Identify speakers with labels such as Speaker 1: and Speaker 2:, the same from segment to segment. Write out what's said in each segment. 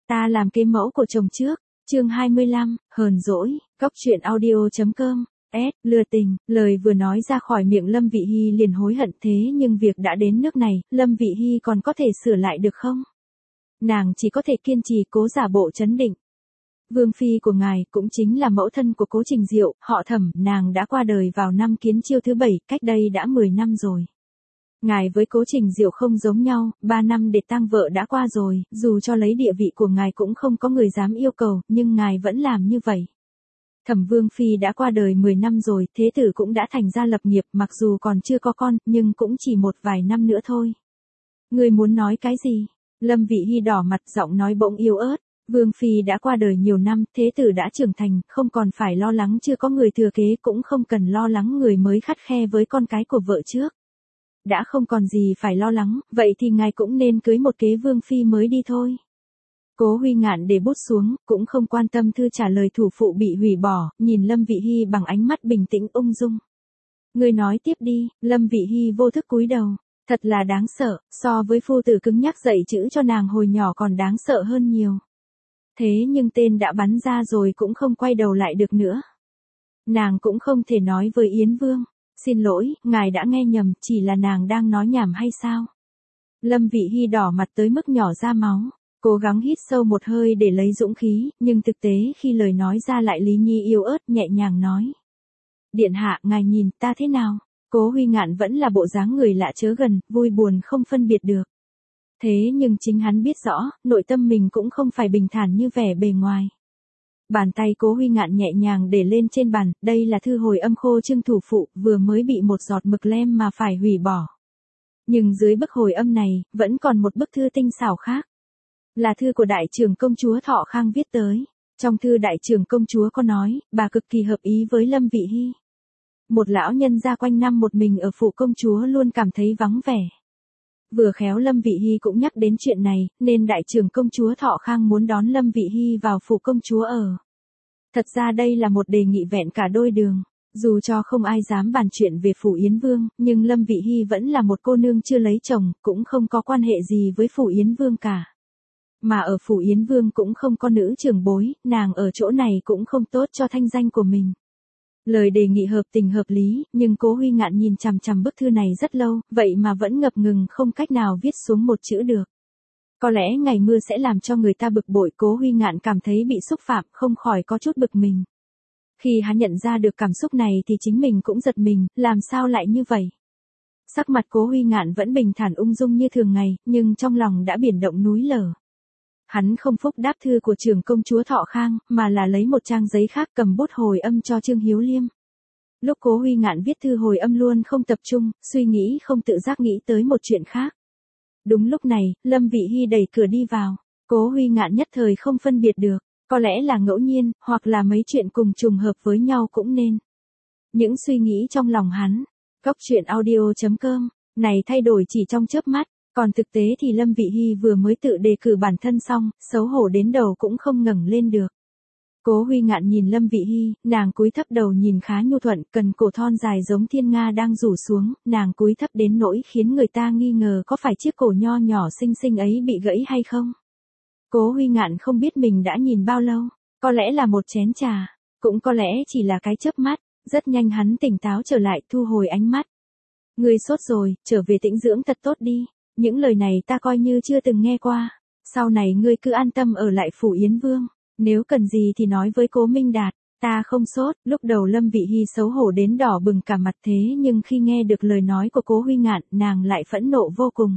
Speaker 1: Ta làm kế mẫu của chồng trước. Chương 25, hờn dỗi, góc truyện audio.com. Lừa tình, lời vừa nói ra khỏi miệng Lâm Vị Hi liền hối hận, thế nhưng việc đã đến nước này, Lâm Vị Hi còn có thể sửa lại được không? Nàng chỉ có thể kiên trì cố giả bộ trấn định. Vương phi của ngài cũng chính là mẫu thân của Cố Trình Diệu, họ Thẩm, nàng đã qua đời vào năm Kiến Chiêu thứ 7, cách đây đã 10 năm rồi. Ngài với Cố Trình Diệu không giống nhau, 3 năm để tang vợ đã qua rồi, dù cho lấy địa vị của ngài cũng không có người dám yêu cầu, nhưng ngài vẫn làm như vậy. Thẩm Vương phi đã qua đời 10 năm rồi, thế tử cũng đã thành gia lập nghiệp, mặc dù còn chưa có con, nhưng cũng chỉ một vài năm nữa thôi. Ngươi muốn nói cái gì? Lâm Vị Hi đỏ mặt, giọng nói bỗng yếu ớt. Vương phi đã qua đời nhiều năm, thế tử đã trưởng thành, không còn phải lo lắng chưa có người thừa kế, cũng không cần lo lắng người mới khắt khe với con cái của vợ trước. Đã không còn gì phải lo lắng, vậy thì ngài cũng nên cưới một kế vương phi mới đi thôi. Cố Huy Ngạn để bút xuống, cũng không quan tâm thư trả lời thủ phụ bị hủy bỏ, nhìn Lâm Vị Hi bằng ánh mắt bình tĩnh ung dung. Ngươi nói tiếp đi. Lâm Vị Hi vô thức cúi đầu. Thật là đáng sợ, so với phu tử cứng nhắc dạy chữ cho nàng hồi nhỏ còn đáng sợ hơn nhiều. Thế nhưng tên đã bắn ra rồi cũng không quay đầu lại được nữa. Nàng cũng không thể nói với Yến Vương, xin lỗi, ngài đã nghe nhầm, chỉ là nàng đang nói nhảm hay sao? Lâm Vị Hi đỏ mặt tới mức nhỏ ra máu, cố gắng hít sâu một hơi để lấy dũng khí, nhưng thực tế khi lời nói ra lại lý nhi yếu ớt nhẹ nhàng nói. Điện hạ, ngài nhìn ta thế nào? Cố Huy Ngạn vẫn là bộ dáng người lạ chớ gần, vui buồn không phân biệt được. Thế nhưng chính hắn biết rõ, nội tâm mình cũng không phải bình thản như vẻ bề ngoài. Bàn tay Cố Huy Ngạn nhẹ nhàng để lên trên bàn, đây là thư hồi âm khô trưng thủ phụ, vừa mới bị một giọt mực lem mà phải hủy bỏ. Nhưng dưới bức hồi âm này, vẫn còn một bức thư tinh xảo khác. Là thư của đại trưởng công chúa Thọ Khang viết tới. Trong thư đại trưởng công chúa có nói, bà cực kỳ hợp ý với Lâm Vị Hi. Một lão nhân gia quanh năm một mình ở phủ công chúa luôn cảm thấy vắng vẻ. Vừa khéo Lâm Vị Hi cũng nhắc đến chuyện này, nên đại trưởng công chúa Thọ Khang muốn đón Lâm Vị Hi vào phủ công chúa ở. Thật ra đây là một đề nghị vẹn cả đôi đường. Dù cho không ai dám bàn chuyện về phủ Yến Vương, nhưng Lâm Vị Hi vẫn là một cô nương chưa lấy chồng, cũng không có quan hệ gì với phủ Yến Vương cả. Mà ở phủ Yến Vương cũng không có nữ trưởng bối, nàng ở chỗ này cũng không tốt cho thanh danh của mình. Lời đề nghị hợp tình hợp lý, nhưng Cố Huy Ngạn nhìn chằm chằm bức thư này rất lâu, vậy mà vẫn ngập ngừng không cách nào viết xuống một chữ được. Có lẽ ngày mưa sẽ làm cho người ta bực bội, Cố Huy Ngạn cảm thấy bị xúc phạm, không khỏi có chút bực mình. Khi hắn nhận ra được cảm xúc này thì chính mình cũng giật mình, làm sao lại như vậy? Sắc mặt Cố Huy Ngạn vẫn bình thản ung dung như thường ngày, nhưng trong lòng đã biển động núi lở. Hắn không phúc đáp thư của trưởng công chúa Thọ Khang, mà là lấy một trang giấy khác cầm bút hồi âm cho Trương Hiếu Liêm. Lúc Cố Huy Ngạn viết thư hồi âm luôn không tập trung, suy nghĩ không tự giác nghĩ tới một chuyện khác. Đúng lúc này, Lâm Vị Hi đẩy cửa đi vào. Cố Huy Ngạn nhất thời không phân biệt được, có lẽ là ngẫu nhiên, hoặc là mấy chuyện cùng trùng hợp với nhau cũng nên. Những suy nghĩ trong lòng hắn, góc truyện audio.com, này thay đổi chỉ trong chớp mắt. Còn thực tế thì Lâm Vị Hi vừa mới tự đề cử bản thân xong, xấu hổ đến đầu cũng không ngẩng lên được. Cố Huy Ngạn nhìn Lâm Vị Hi, nàng cúi thấp đầu nhìn khá nhu thuận, cần cổ thon dài giống thiên nga đang rủ xuống, nàng cúi thấp đến nỗi khiến người ta nghi ngờ có phải chiếc cổ nho nhỏ xinh xinh ấy bị gãy hay không. Cố Huy Ngạn không biết mình đã nhìn bao lâu, có lẽ là một chén trà, cũng có lẽ chỉ là cái chớp mắt, rất nhanh hắn tỉnh táo trở lại, thu hồi ánh mắt. Ngươi sốt rồi, trở về tĩnh dưỡng thật tốt đi. Những lời này ta coi như chưa từng nghe qua. Sau này ngươi cứ an tâm ở lại phủ Yến Vương. Nếu cần gì thì nói với Cố Minh Đạt. Ta không sốt. Lúc đầu Lâm Vị Hi xấu hổ đến đỏ bừng cả mặt, thế nhưng khi nghe được lời nói của Cố Huy Ngạn, nàng lại phẫn nộ vô cùng.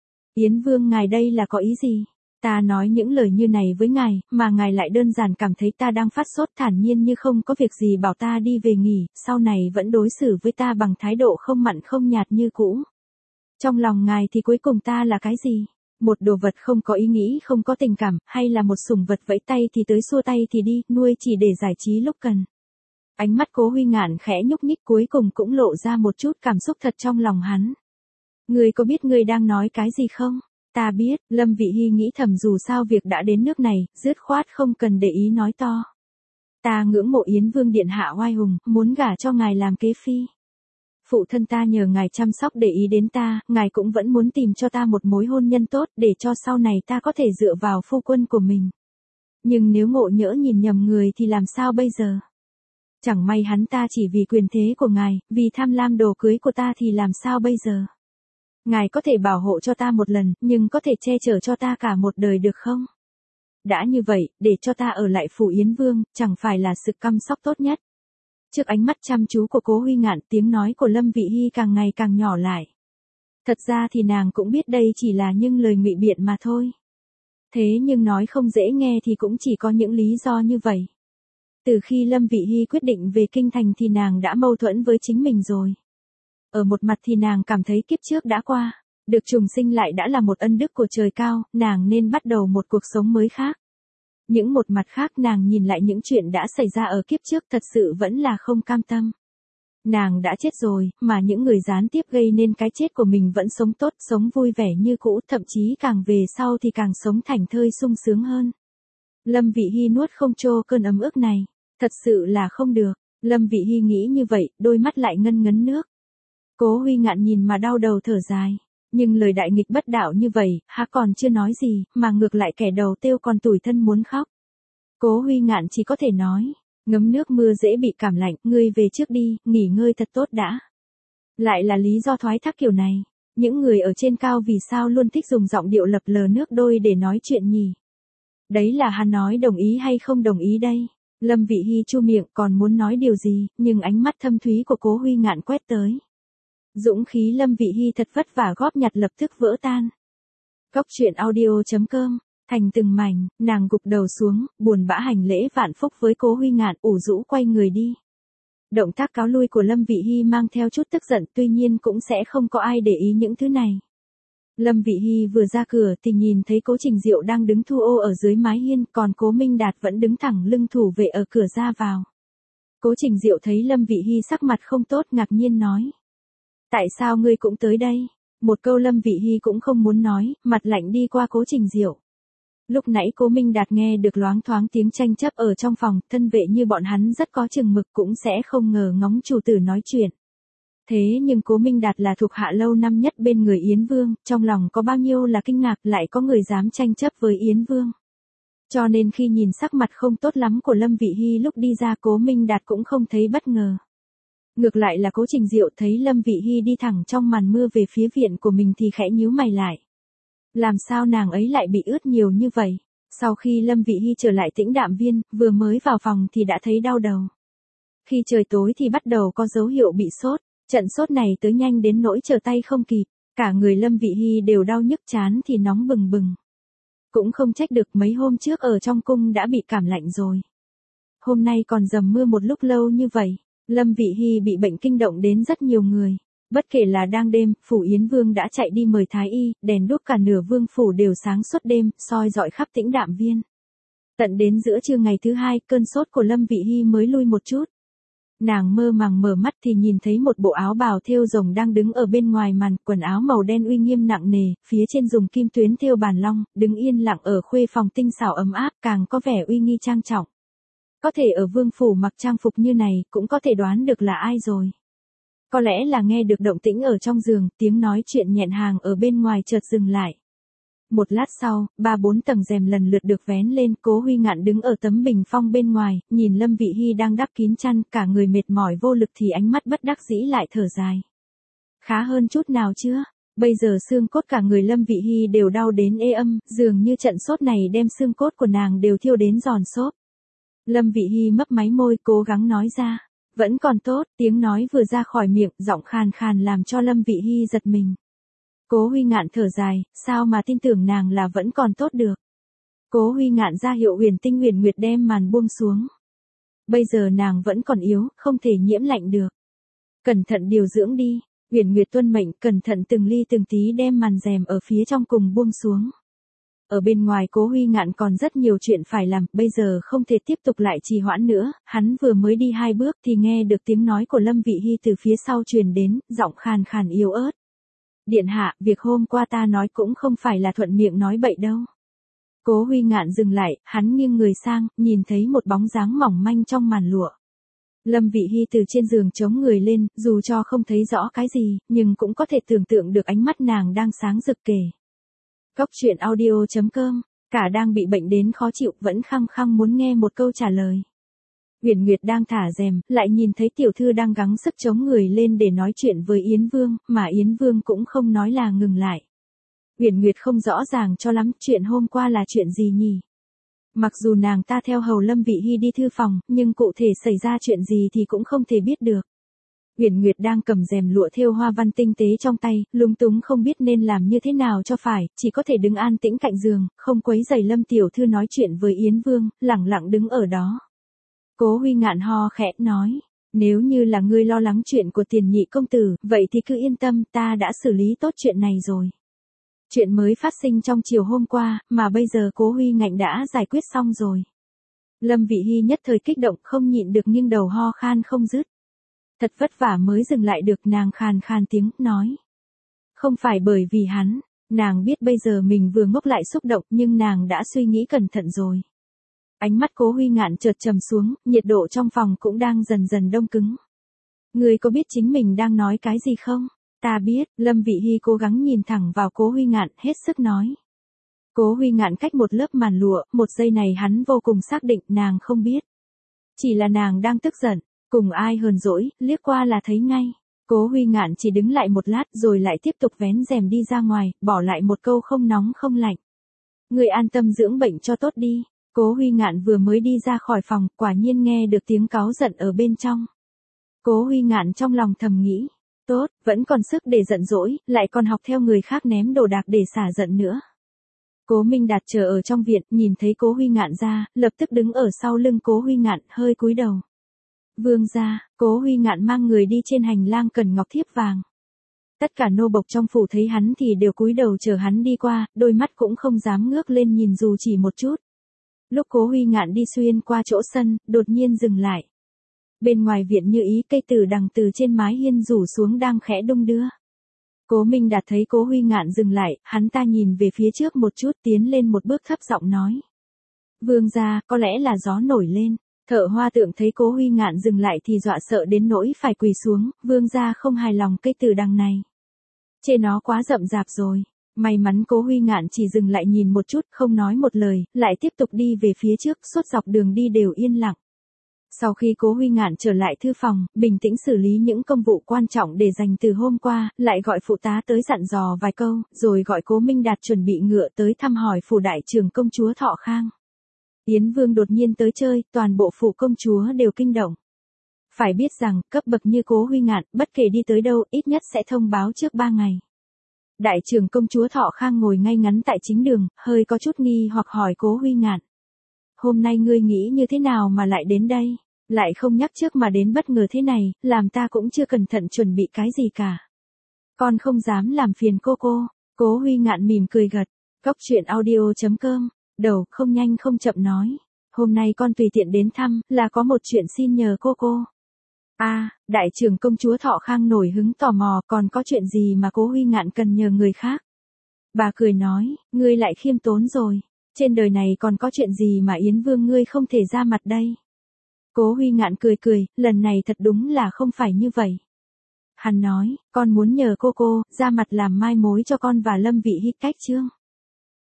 Speaker 1: Yến Vương ngài đây là có ý gì? Ta nói những lời như này với ngài, mà ngài lại đơn giản cảm thấy ta đang phát sốt, thản nhiên như không có việc gì bảo ta đi về nghỉ, sau này vẫn đối xử với ta bằng thái độ không mặn không nhạt như cũ. Trong lòng ngài thì cuối cùng ta là cái gì? Một đồ vật không có ý nghĩ, không có tình cảm, hay là một sủng vật vẫy tay thì tới xua tay thì đi, nuôi chỉ để giải trí lúc cần. Ánh mắt Cố Huy Ngạn khẽ nhúc nhích, cuối cùng cũng lộ ra một chút cảm xúc thật trong lòng hắn. Ngươi có biết ngươi đang nói cái gì không? Ta biết. Lâm Vị Hi nghĩ thầm, dù sao việc đã đến nước này, dứt khoát không cần để ý nói to. Ta ngưỡng mộ Yến Vương điện hạ oai hùng, muốn gả cho ngài làm kế phi. Phụ thân ta nhờ ngài chăm sóc để ý đến ta, ngài cũng vẫn muốn tìm cho ta một mối hôn nhân tốt, để cho sau này ta có thể dựa vào phu quân của mình. Nhưng nếu ngộ nhỡ nhìn nhầm người thì làm sao bây giờ? Chẳng may hắn ta chỉ vì quyền thế của ngài, vì tham lam đồ cưới của ta thì làm sao bây giờ? Ngài có thể bảo hộ cho ta một lần, nhưng có thể che chở cho ta cả một đời được không? Đã như vậy, để cho ta ở lại phủ Yến Vương, chẳng phải là sự chăm sóc tốt nhất. Trước ánh mắt chăm chú của Cố Huy Ngạn, tiếng nói của Lâm Vị Hi càng ngày càng nhỏ lại. Thật ra thì nàng cũng biết đây chỉ là những lời ngụy biện mà thôi. Thế nhưng nói không dễ nghe thì cũng chỉ có những lý do như vậy. Từ khi Lâm Vị Hi quyết định về kinh thành thì nàng đã mâu thuẫn với chính mình rồi. Ở một mặt thì nàng cảm thấy kiếp trước đã qua, được trùng sinh lại đã là một ân đức của trời cao, nàng nên bắt đầu một cuộc sống mới khác. Những một mặt khác nàng nhìn lại những chuyện đã xảy ra ở kiếp trước thật sự vẫn là không cam tâm. Nàng đã chết rồi, mà những người gián tiếp gây nên cái chết của mình vẫn sống tốt, sống vui vẻ như cũ, thậm chí càng về sau thì càng sống thảnh thơi sung sướng hơn. Lâm Vị Hi nuốt không trôi cơn ấm ức này, thật sự là không được. Lâm Vị Hi nghĩ như vậy, đôi mắt lại ngân ngấn nước. Cố Huy Ngạn nhìn mà đau đầu thở dài. Nhưng lời đại nghịch bất đạo như vậy, há còn chưa nói gì, mà ngược lại kẻ đầu tiêu còn tủi thân muốn khóc. Cố Huy Ngạn chỉ có thể nói, ngấm nước mưa dễ bị cảm lạnh, ngươi về trước đi, nghỉ ngơi thật tốt đã. Lại là lý do thoái thác kiểu này, những người ở trên cao vì sao luôn thích dùng giọng điệu lập lờ nước đôi để nói chuyện nhỉ? Đấy là hắn nói đồng ý hay không đồng ý đây? Lâm Vị Hi chu miệng còn muốn nói điều gì, nhưng ánh mắt thâm thúy của Cố Huy Ngạn quét tới. Dũng khí Lâm Vị Hi thật vất vả góp nhặt lập tức vỡ tan. Góc truyện audio.com, thành từng mảnh, nàng gục đầu xuống, buồn bã hành lễ vạn phúc với Cố Huy Ngạn, ủ rũ quay người đi. Động tác cáo lui của Lâm Vị Hi mang theo chút tức giận, tuy nhiên cũng sẽ không có ai để ý những thứ này. Lâm Vị Hi vừa ra cửa thì nhìn thấy Cố Trình Diệu đang đứng thu ô ở dưới mái hiên, còn Cố Minh Đạt vẫn đứng thẳng lưng thủ vệ ở cửa ra vào. Cố Trình Diệu thấy Lâm Vị Hi sắc mặt không tốt, ngạc nhiên nói: tại sao ngươi cũng tới đây? Một câu Lâm Vị Hi cũng không muốn nói, mặt lạnh đi qua Cố Trình Diệu. Lúc nãy Cố Minh Đạt nghe được loáng thoáng tiếng tranh chấp ở trong phòng, thân vệ như bọn hắn rất có chừng mực cũng sẽ không ngờ ngóng chủ tử nói chuyện. Thế nhưng Cố Minh Đạt là thuộc hạ lâu năm nhất bên người Yến Vương, trong lòng có bao nhiêu là kinh ngạc lại có người dám tranh chấp với Yến Vương. Cho nên khi nhìn sắc mặt không tốt lắm của Lâm Vị Hi lúc đi ra, Cố Minh Đạt cũng không thấy bất ngờ. Ngược lại là Cố Trình Diệu thấy Lâm Vị Hi đi thẳng trong màn mưa về phía viện của mình thì khẽ nhíu mày lại. Làm sao nàng ấy lại bị ướt nhiều như vậy? Sau khi Lâm Vị Hi trở lại Tĩnh Đạm Viên, vừa mới vào phòng thì đã thấy đau đầu. Khi trời tối thì bắt đầu có dấu hiệu bị sốt, trận sốt này tới nhanh đến nỗi trở tay không kịp, cả người Lâm Vị Hi đều đau nhức, trán thì nóng bừng bừng. Cũng không trách được, mấy hôm trước ở trong cung đã bị cảm lạnh rồi. Hôm nay còn dầm mưa một lúc lâu như vậy. Lâm Vị Hi bị bệnh kinh động đến rất nhiều người. Bất kể là đang đêm, phủ Yến Vương đã chạy đi mời thái y, đèn đuốc cả nửa vương phủ đều sáng suốt đêm, soi dọi khắp Tĩnh Đạm Viên. Tận đến giữa trưa ngày thứ hai, cơn sốt của Lâm Vị Hi mới lui một chút. Nàng mơ màng mở mắt thì nhìn thấy một bộ áo bào thêu rồng đang đứng ở bên ngoài màn, quần áo màu đen uy nghiêm nặng nề, phía trên dùng kim tuyến thêu bàn long, đứng yên lặng ở khuê phòng tinh xảo ấm áp, càng có vẻ uy nghi trang trọng. Có thể ở vương phủ mặc trang phục như này, cũng có thể đoán được là ai rồi. Có lẽ là nghe được động tĩnh ở trong giường, tiếng nói chuyện nhẹn hàng ở bên ngoài chợt dừng lại. Một lát sau, 3-4 tầng rèm lần lượt được vén lên, Cố Huy Ngạn đứng ở tấm bình phong bên ngoài, nhìn Lâm Vị Hi đang đắp kín chăn, cả người mệt mỏi vô lực thì ánh mắt bất đắc dĩ lại thở dài. Khá hơn chút nào chưa? Bây giờ xương cốt cả người Lâm Vị Hi đều đau đến ê âm, dường như trận sốt này đem xương cốt của nàng đều thiêu đến giòn xốp. Lâm Vị Hi mấp máy môi cố gắng nói ra. Vẫn còn tốt, tiếng nói vừa ra khỏi miệng, giọng khàn khàn làm cho Lâm Vị Hi giật mình. Cố Huy Ngạn thở dài, sao mà tin tưởng nàng là vẫn còn tốt được. Cố Huy Ngạn ra hiệu Huyền Tinh Huyền Nguyệt đem màn buông xuống. Bây giờ nàng vẫn còn yếu, không thể nhiễm lạnh được. Cẩn thận điều dưỡng đi. Huyền Nguyệt tuân mệnh, cẩn thận từng ly từng tí đem màn rèm ở phía trong cùng buông xuống. Ở bên ngoài Cố Huy Ngạn còn rất nhiều chuyện phải làm, bây giờ không thể tiếp tục lại trì hoãn nữa, hắn vừa mới đi 2 bước thì nghe được tiếng nói của Lâm Vị Hi từ phía sau truyền đến, giọng khàn khàn yếu ớt. Điện hạ, việc hôm qua ta nói cũng không phải là thuận miệng nói bậy đâu. Cố Huy Ngạn dừng lại, hắn nghiêng người sang, nhìn thấy một bóng dáng mỏng manh trong màn lụa. Lâm Vị Hi từ trên giường chống người lên, dù cho không thấy rõ cái gì, nhưng cũng có thể tưởng tượng được ánh mắt nàng đang sáng rực kề. Góc truyện audio.com Cả đang bị bệnh đến khó chịu vẫn khăng khăng muốn nghe một câu trả lời. Uyển Nguyệt đang thả rèm, lại nhìn thấy tiểu thư đang gắng sức chống người lên để nói chuyện với Yến Vương, mà Yến Vương cũng không nói là ngừng lại. Uyển Nguyệt không rõ ràng cho lắm chuyện hôm qua là chuyện gì nhỉ. Mặc dù nàng ta theo hầu Lâm Vị Hy đi thư phòng, nhưng cụ thể xảy ra chuyện gì thì cũng không thể biết được. Uyển Nguyệt đang cầm rèm lụa thêu hoa văn tinh tế trong tay, lúng túng không biết nên làm như thế nào cho phải, chỉ có thể đứng an tĩnh cạnh giường, không quấy rầy Lâm tiểu thư nói chuyện với Yến Vương, lẳng lặng đứng ở đó. Cố Huy Ngạn ho khẽ nói, nếu như là ngươi lo lắng chuyện của Tiền nhị công tử, vậy thì cứ yên tâm, ta đã xử lý tốt chuyện này rồi. Chuyện mới phát sinh trong chiều hôm qua, mà bây giờ Cố Huy Ngạn đã giải quyết xong rồi. Lâm Vị Hy nhất thời kích động không nhịn được nghiêng đầu ho khan không dứt. Thật vất vả mới dừng lại được, nàng khàn khàn tiếng, nói. Không phải bởi vì hắn, nàng biết bây giờ mình vừa ngốc lại xúc động nhưng nàng đã suy nghĩ cẩn thận rồi. Ánh mắt Cố Huy Ngạn chợt trầm xuống, nhiệt độ trong phòng cũng đang dần dần đông cứng. Ngươi có biết chính mình đang nói cái gì không? Ta biết, Lâm Vị Hy cố gắng nhìn thẳng vào Cố Huy Ngạn, hết sức nói. Cố Huy Ngạn cách một lớp màn lụa, một giây này hắn vô cùng xác định nàng không biết. Chỉ là nàng đang tức giận, cùng ai hờn dỗi, liếc qua là thấy ngay. Cố Huy Ngạn chỉ đứng lại một lát rồi lại tiếp tục vén rèm đi ra ngoài, bỏ lại một câu không nóng không lạnh. Ngươi an tâm dưỡng bệnh cho tốt đi. Cố Huy Ngạn vừa mới đi ra khỏi phòng, quả nhiên nghe được tiếng cáu giận ở bên trong. Cố Huy Ngạn trong lòng thầm nghĩ, tốt, vẫn còn sức để giận dỗi, lại còn học theo người khác ném đồ đạc để xả giận nữa. Cố Minh Đạt chờ ở trong viện, nhìn thấy Cố Huy Ngạn ra, lập tức đứng ở sau lưng Cố Huy Ngạn, hơi cúi đầu. Vương gia, Cố Huy Ngạn mang người đi trên hành lang cần ngọc thiếp vàng. Tất cả nô bộc trong phủ thấy hắn thì đều cúi đầu chờ hắn đi qua, đôi mắt cũng không dám ngước lên nhìn dù chỉ một chút. Lúc Cố Huy Ngạn đi xuyên qua chỗ sân, đột nhiên dừng lại. Bên ngoài viện như ý cây tử đằng từ trên mái hiên rủ xuống đang khẽ đung đưa. Cố Minh Đạt thấy Cố Huy Ngạn dừng lại, hắn ta nhìn về phía trước một chút, tiến lên một bước thấp giọng nói. Vương gia, có lẽ là gió nổi lên. Thợ hoa tượng thấy Cố Huy Ngạn dừng lại thì dọa sợ đến nỗi phải quỳ xuống, vương gia không hài lòng cây tử đằng này. Trên nó quá rậm rạp rồi. May mắn Cố Huy Ngạn chỉ dừng lại nhìn một chút, không nói một lời, lại tiếp tục đi về phía trước, suốt dọc đường đi đều yên lặng. Sau khi Cố Huy Ngạn trở lại thư phòng, bình tĩnh xử lý những công vụ quan trọng để dành từ hôm qua, lại gọi phụ tá tới dặn dò vài câu, rồi gọi Cố Minh Đạt chuẩn bị ngựa tới thăm hỏi phủ đại trưởng công chúa Thọ Khang. Yến Vương đột nhiên tới chơi, toàn bộ phủ công chúa đều kinh động. Phải biết rằng, cấp bậc như Cố Huy Ngạn, bất kể đi tới đâu, ít nhất sẽ thông báo trước 3 ngày. Đại trưởng công chúa Thọ Khang ngồi ngay ngắn tại chính đường, hơi có chút nghi hoặc hỏi Cố Huy Ngạn. Hôm nay ngươi nghĩ như thế nào mà lại đến đây? Lại không nhắc trước mà đến bất ngờ thế này, làm ta cũng chưa cẩn thận chuẩn bị cái gì cả. Con không dám làm phiền cô. Cố Huy Ngạn mỉm cười gật. Góc truyện audio.com. Đầu không nhanh không chậm nói. Hôm nay con tùy tiện đến thăm, là có một chuyện xin nhờ cô. Đại trưởng công chúa Thọ Khang nổi hứng tò mò, còn có chuyện gì mà Cố Huy Ngạn cần nhờ người khác? Bà cười nói, ngươi lại khiêm tốn rồi. Trên đời này còn có chuyện gì mà Yến Vương ngươi không thể ra mặt đây? Cố Huy Ngạn cười, lần này thật đúng là không phải như vậy. Hắn nói, con muốn nhờ cô ra mặt làm mai mối cho con và Lâm Vị Hy cách chương.